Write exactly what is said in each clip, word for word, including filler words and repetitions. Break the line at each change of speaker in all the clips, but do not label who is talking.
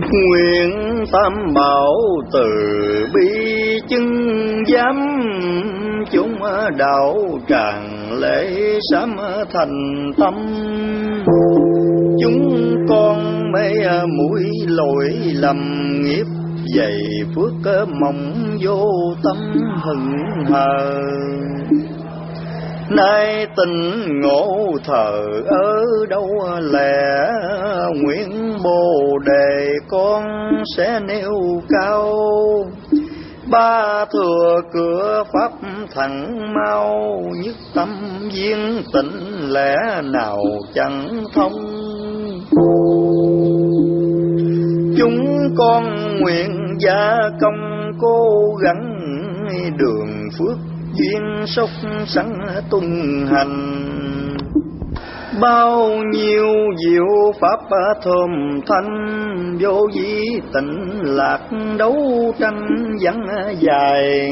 Nguyện tam bảo từ bi chứng giám, chúng đạo tràng lễ sám thành tâm. Chúng con mê mũi lỗi lầm nghiệp, dày phước mộng vô tâm hững hờ. Nay tình ngộ thờ ở đâu lẽ, nguyện Bồ Đề con sẽ nêu cao. Ba thừa cửa pháp thẳng mau, nhất tâm viên tịnh lẽ nào chẳng thông. Chúng con nguyện gia công cố gắng, đường phước duyên sốc sẵn tung hành. Bao nhiêu diệu pháp thơm thanh, vô vi tịnh lạc đấu tranh vắng dài.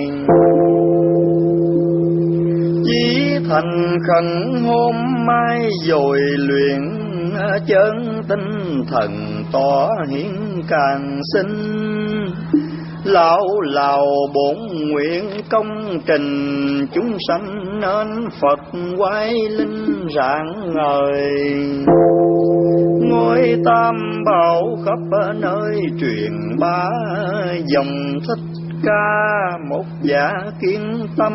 Chí thành khẩn hôm mai rồi luyện, chân tinh thần tỏ hiển càng sinh. Lão lào bổn nguyện công trình, chúng sanh nên Phật quái linh rạng ngời. Ngôi tam bảo khắp nơi truyền bá, dòng thích ca một giả kiên tâm.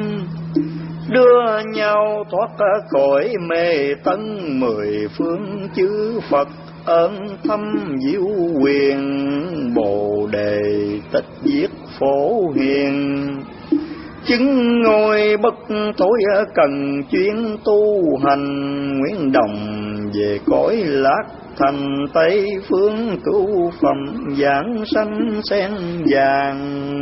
Đưa nhau thoát cõi mê tấn, mười phương chư Phật ơn thâm diệu quyền. Bồ Đề tịch diệt phổ hiền, chứng ngôi bất thối cần chuyên tu hành. Nguyện đồng về cõi lạc thành Tây phương, cứu phẩm giảng sanh sen vàng.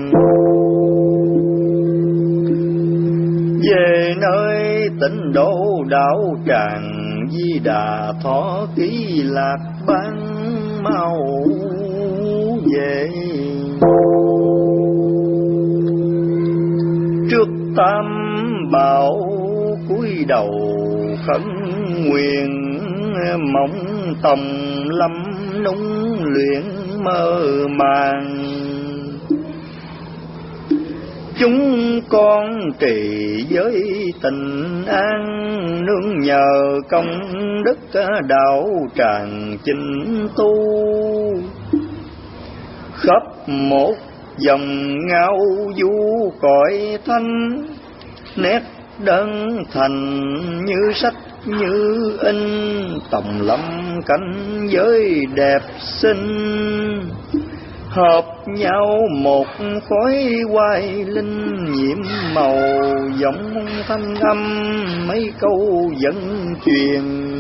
Về nơi tịnh độ đạo tràng, Di Đà thọ ký lạc ban mau về. Trước tam bảo cúi đầu khấn nguyện, mong tòng lâm nung luyện mơ màng. Chúng con trì giới tình an, nương nhờ công đức đạo tràng chinh tu. Khắp một dòng ngao du cõi thanh, nét đơn thành như sách như in. Tòng lâm cảnh giới đẹp xinh, hợp nhau một khói oai linh. Nhiễm màu giọng thanh âm, mấy câu dẫn truyền.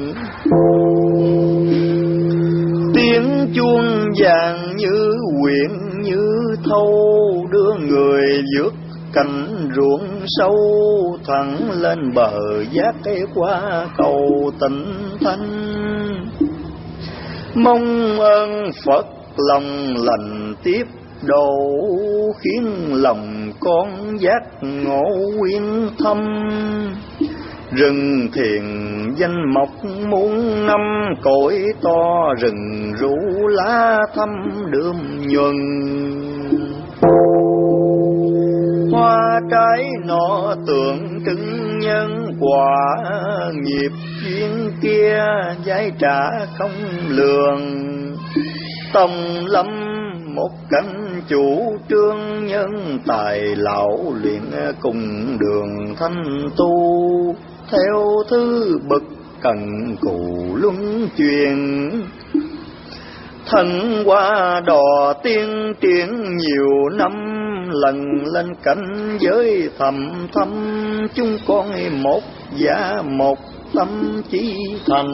Tiếng chuông vàng như quyện như thâu, đưa người vượt cảnh ruộng sâu. Thẳng lên bờ giác qua cầu tịnh thanh, mong ơn Phật lòng lành tiếp độ. Khiến lòng con giác ngộ quyến thâm, rừng thiền danh mộc muôn năm. Cội to rừng rủ lá thăm đượm nhuần, hoa trái nọ tượng trưng nhân quả. Nghiệp duyên kia giá trả không lường, tòng lâm một cảnh chủ trương. Nhân tài lão luyện cùng đường thanh tu, theo thứ bậc cần cù luân truyền. Thần qua đò tiên triển nhiều năm, lần lên cảnh giới thầm thâm. Chúng con một giả một tâm chí thành,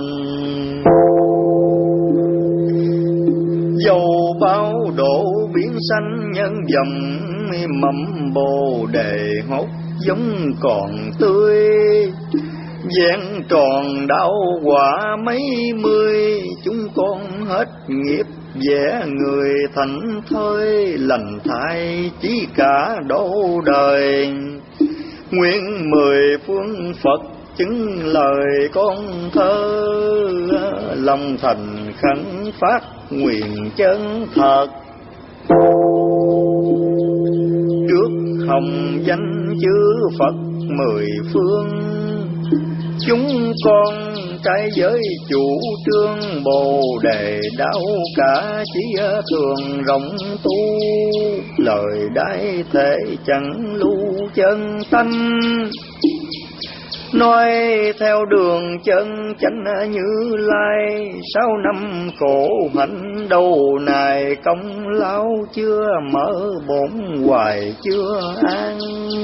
dầu bao độ biển xanh nhân dầm. Mầm Bồ Đề hốt giống còn tươi, vẹn tròn đạo quả mấy mươi. Chúng con hết nghiệp vẽ người thành thơi, lành thai chỉ cả độ đời. Nguyện mười phương Phật chứng lời con thơ, lòng thành khẩn phát nguyện chân thật. Trước hồng danh chư Phật mười phương, chúng con trái giới chủ trương Bồ đề đạo cả chí thường rộng tu, lời đại thể chẳng lưu chân tánh. Nói theo đường chân chánh Như Lai, sáu năm khổ hạnh đầu này công lao chưa mở, bổn hoài chưa an.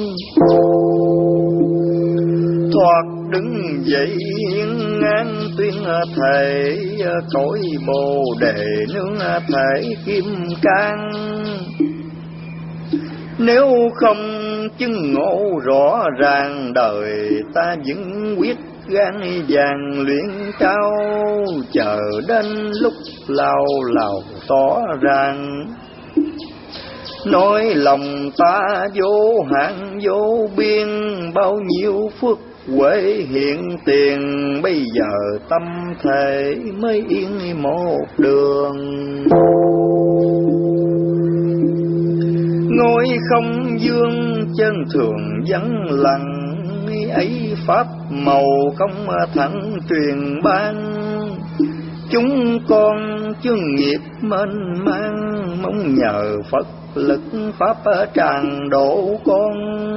Thoạt đứng dậy hiên ngang tuyên thệ, cõi Bồ đề nương thể kim cang. Nếu không chứng ngộ rõ ràng, đời ta vẫn quyết gan vàng luyện cao, chờ đến lúc lao lào tỏ ràng. Nói lòng ta vô hạn vô biên, bao nhiêu phước huệ hiện tiền, bây giờ tâm thể mới yên một đường. Ngôi không dương chân thường vắng lặng, ấy pháp màu không thẳng truyền ban. Chúng con chương nghiệp mênh mang, mong nhờ Phật lực pháp tràn độ con.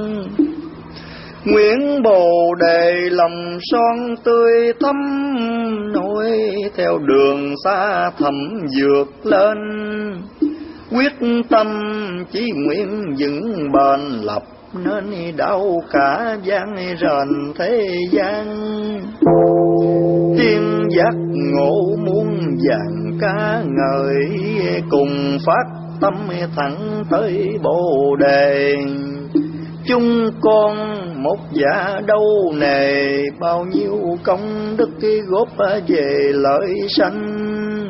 Nguyện Bồ đề lòng son tươi thắm, nối theo đường xa thẳm vượt lên. Quyết tâm chí nguyện vững bền lập, nên đau cả gian rền thế gian. Tiên giác ngộ muôn vàng ca ngợi, cùng phát tâm thẳng tới Bồ đề. Chúng con một dạ đâu nề, bao nhiêu công đức góp về lợi sanh.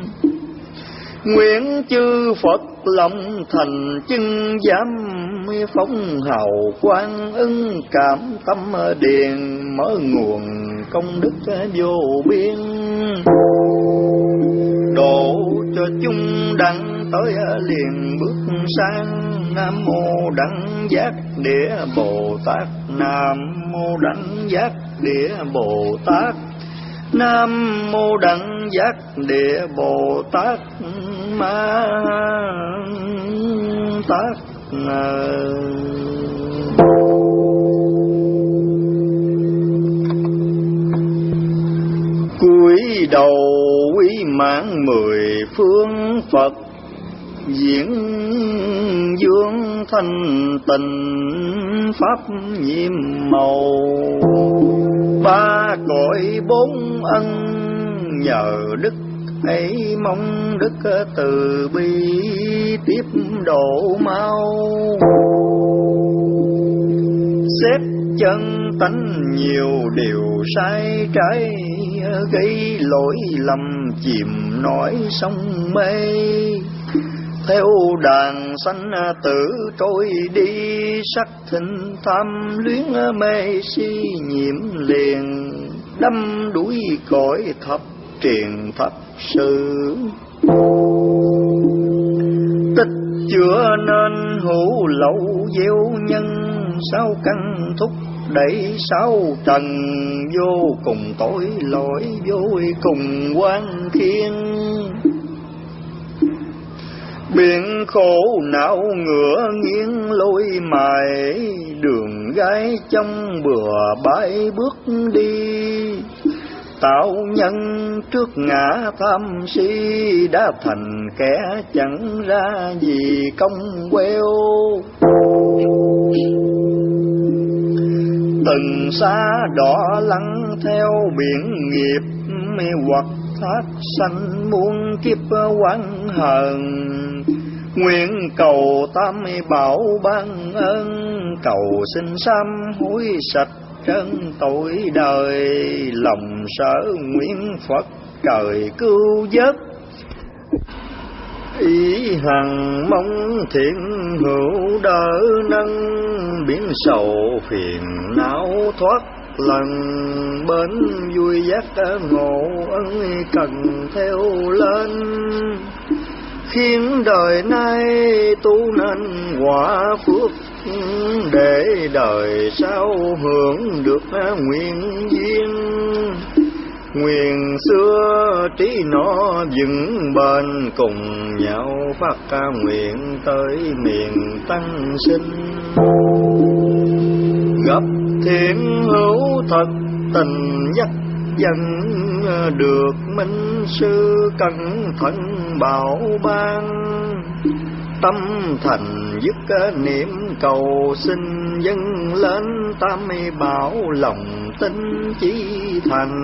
Nguyện chư Phật lòng thành chân giám, phóng hào quang ưng cảm tâm điền, mở nguồn công đức vô biên. Độ cho chúng đặng tới liền bước sang, Nam mô Đẳng Giác Địa Bồ Tát, Nam mô Đẳng Giác Địa Bồ Tát, Nam mô Đẳng Giác Địa Bồ Tát Ma Tát. Cúi đầu quý mãn mười phương Phật, diễn dương thanh tịnh pháp nhiệm màu. Ba cõi bốn ân nhờ đức ấy, mong đức từ bi tiếp độ mau. Xét chân tánh nhiều điều sai trái, gây lỗi lầm chìm nổi sông mê. Theo đàn sanh tử trôi đi, sắc thịnh tham luyến mê si nhiễm liền. Đâm đuổi cõi thập truyền thập sự, tích chữa nên hữu lậu gieo nhân. Sáu căn thúc đẩy sáu trần, vô cùng tội lỗi vô cùng quan thiên. Biển khổ não ngựa nghiêng lối mài, đường gái trong bừa bãi bước đi. Tạo nhân trước ngã tham si, đã thành kẻ chẳng ra gì công queo. Từng xa đỏ lắng theo biển nghiệp, mê hoặc thác sanh muôn kiếp oán hờn. Nguyện cầu tam bảo ban ơn, cầu xin sám hối sạch trân tội đời. Lòng sở nguyện Phật trời cứu vớt, ý hằng mong thiện hữu đỡ nâng. Biến sầu phiền não thoát lần, bến vui giác ngộ ân cần theo lên, khiến đời nay tu nên quả phước, để đời sau hưởng được nguyện duyên. Nguyện xưa trí nó vững bền, cùng nhau phát nguyện tới miền tăng sinh. Gặp thiện hữu thật tình dắt dẫn, được minh sư cẩn thận bảo ban. Tâm thành dứt niệm cầu xin, dâng lên tam bảo lòng tin chí thành.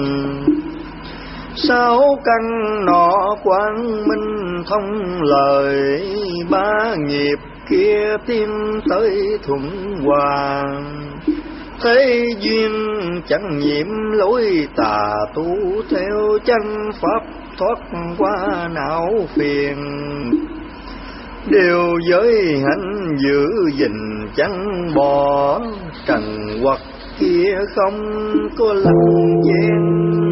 Sáu căn nọ quang minh thông lời, ba nghiệp kia tiến tới thuận hòa. Thế duyên chẳng nhiễm lối tà tu, theo chân pháp thoát qua não phiền. Điều giới hạnh giữ gìn chẳng bỏ, trần hoặc kia không có lặng gian.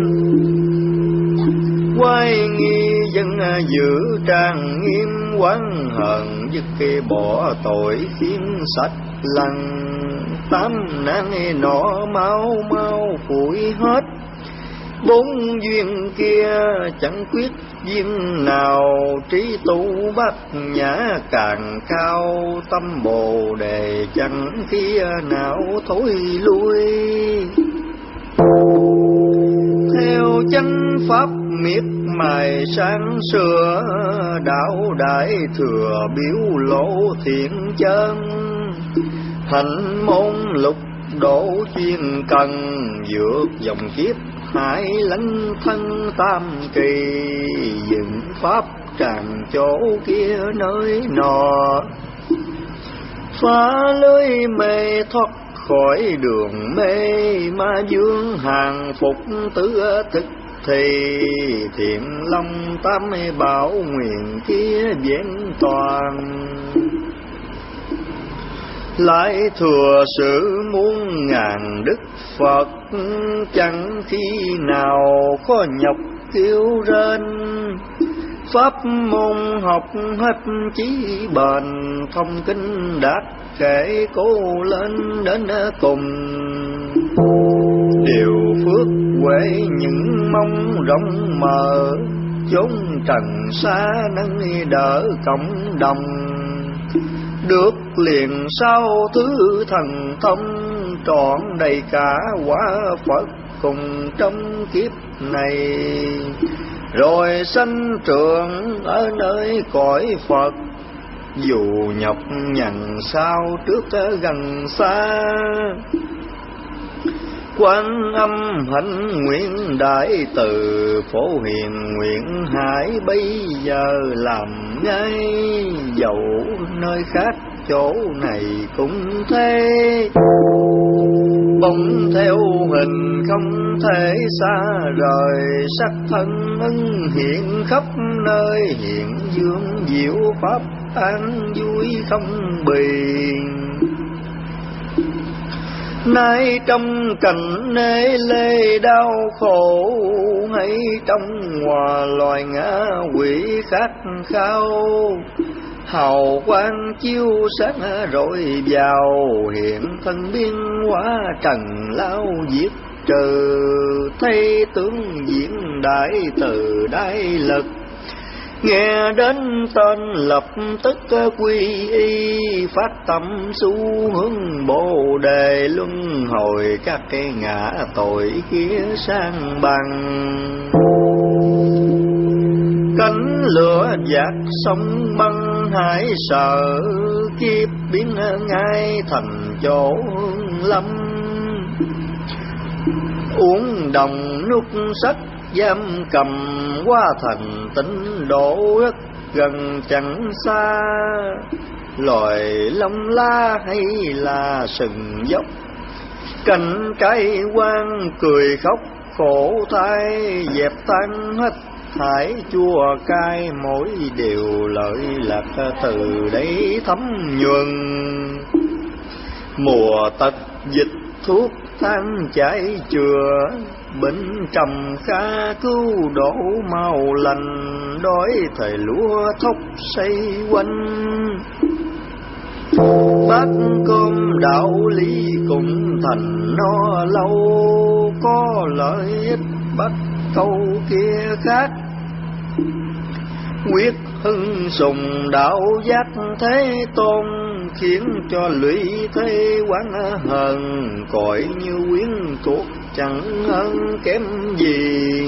Quay nghi dân giữ trang nghiêm, quán hận dứt kê bỏ tội khiến sạch lặng. Tám nạn nọ mau mau phủi hết, bốn duyên kia chẳng quyết duyên nào. Trí tu bát nhã càng cao, tâm bồ đề chẳng khi nào thối lui. Theo chánh pháp miệt mài sáng sửa, đạo đại thừa biểu lộ thiện chân. Hạnh môn lục độ chuyên cần, vượt dòng kiếp hải lãnh thân tam kỳ. Dựng pháp tràn chỗ kia nơi nọ, phá lưới mê thoát khỏi đường mê. Ma dương hàng phục tứ thực thì, thiện long tam bảo nguyện kia vẹn toàn. Lại thừa sự muôn ngàn đức Phật, chẳng khi nào khó nhọc kêu rên. Pháp môn học hết chí bền, thông kinh đạt kể cố lên đến cùng. Điều phước huệ những mong rộng mở, chốn trần xa nâng đỡ cộng đồng. Được liền sau thứ thần thông, trọn đầy cả quả Phật cùng trong kiếp này. Rồi sanh trưởng ở nơi cõi Phật, dù nhọc nhằn sao trước gần xa. Quan âm hạnh nguyện đại từ, phổ hiền nguyện hải bây giờ làm ngay. Dẫu nơi khác chỗ này cũng thế, bỗng theo hình không thể xa rời. Sắc thân ân hiện khắp nơi, hiện dương diệu pháp an vui không biền. Nay trong cảnh nê lê đau khổ, hay trong hòa loài ngã quỷ khát khao. Hào quang chiếu sáng rồi vào, hiện thân biến hóa trần lao diệt trừ. Thấy tướng diễn đại từ đại lực, nghe đến tên lập tức quy y. Phát tâm xu hướng bồ đề, luân hồi các cái ngã tội kia sang bằng. Cánh lửa dạt sông băng hải sợ, kiếp biến ngay thành chỗ hương lâm. Uống đồng nút sách giam cầm, qua thành tịnh độ rất gần chẳng xa. Loài long la hay là sừng dốc, cành cây quang cười khóc khổ thai. Dẹp tan hết thải chua cay, mỗi điều lợi lạc từ đấy thấm nhuần. Mùa tật dịch thuốc than chảy chừa, bệnh trầm kha cứu đổ mau lành, đói thời lúa thóc xây quanh. Bát cơm đạo lý cũng thành no lâu, có lợi ích bắt câu kia khác. Quyết hưng sùng đạo giác thế tôn, khiến cho lụy thế quán hờn, cõi như quyến thuộc chẳng hơn kém gì.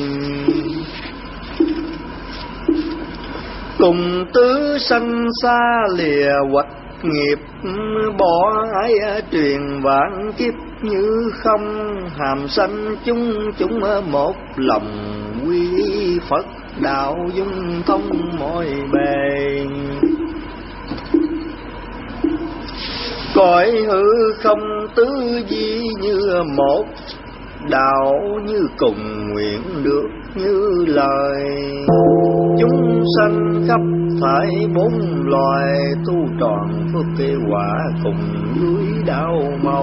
Cùng tứ sanh xa lìa hoạch nghiệp, bỏ ái truyền vạn kiếp như không. Hàm sanh chúng chúng một lòng, quy Phật đạo dung thông mọi bề. Cõi hư không tứ di như một, đạo như cùng nguyện được như lời. Chúng sanh khắp thải bốn loài, tu tròn phước kế quả cùng núi đạo màu.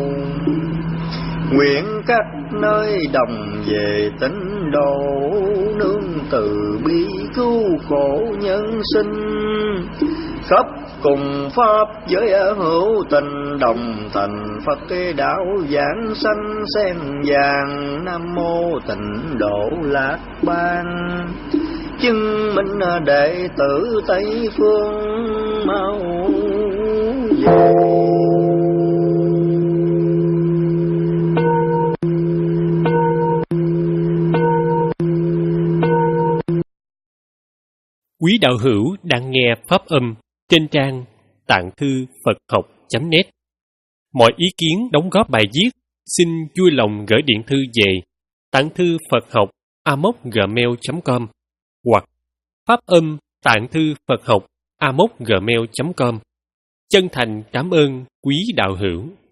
Nguyện các nơi đồng về tịnh độ, nương từ bi cứu khổ nhân sinh. Khắp cùng pháp giới hữu tình, đồng thành Phật cái đạo giảng sanh sen vàng. Nam mô tịnh độ Lạc Ban, chứng minh đệ tử Tây Phương mau về.
Quý đạo hữu đang nghe pháp âm trên trang tạng thư Phật học chấm net. Mọi ý kiến đóng góp bài viết xin vui lòng gửi điện thư về tạng thư Phật học a m o gmail chấm com hoặc pháp âm tạng thư Phật học a m o gmail chấm com. Chân thành cảm ơn quý đạo hữu.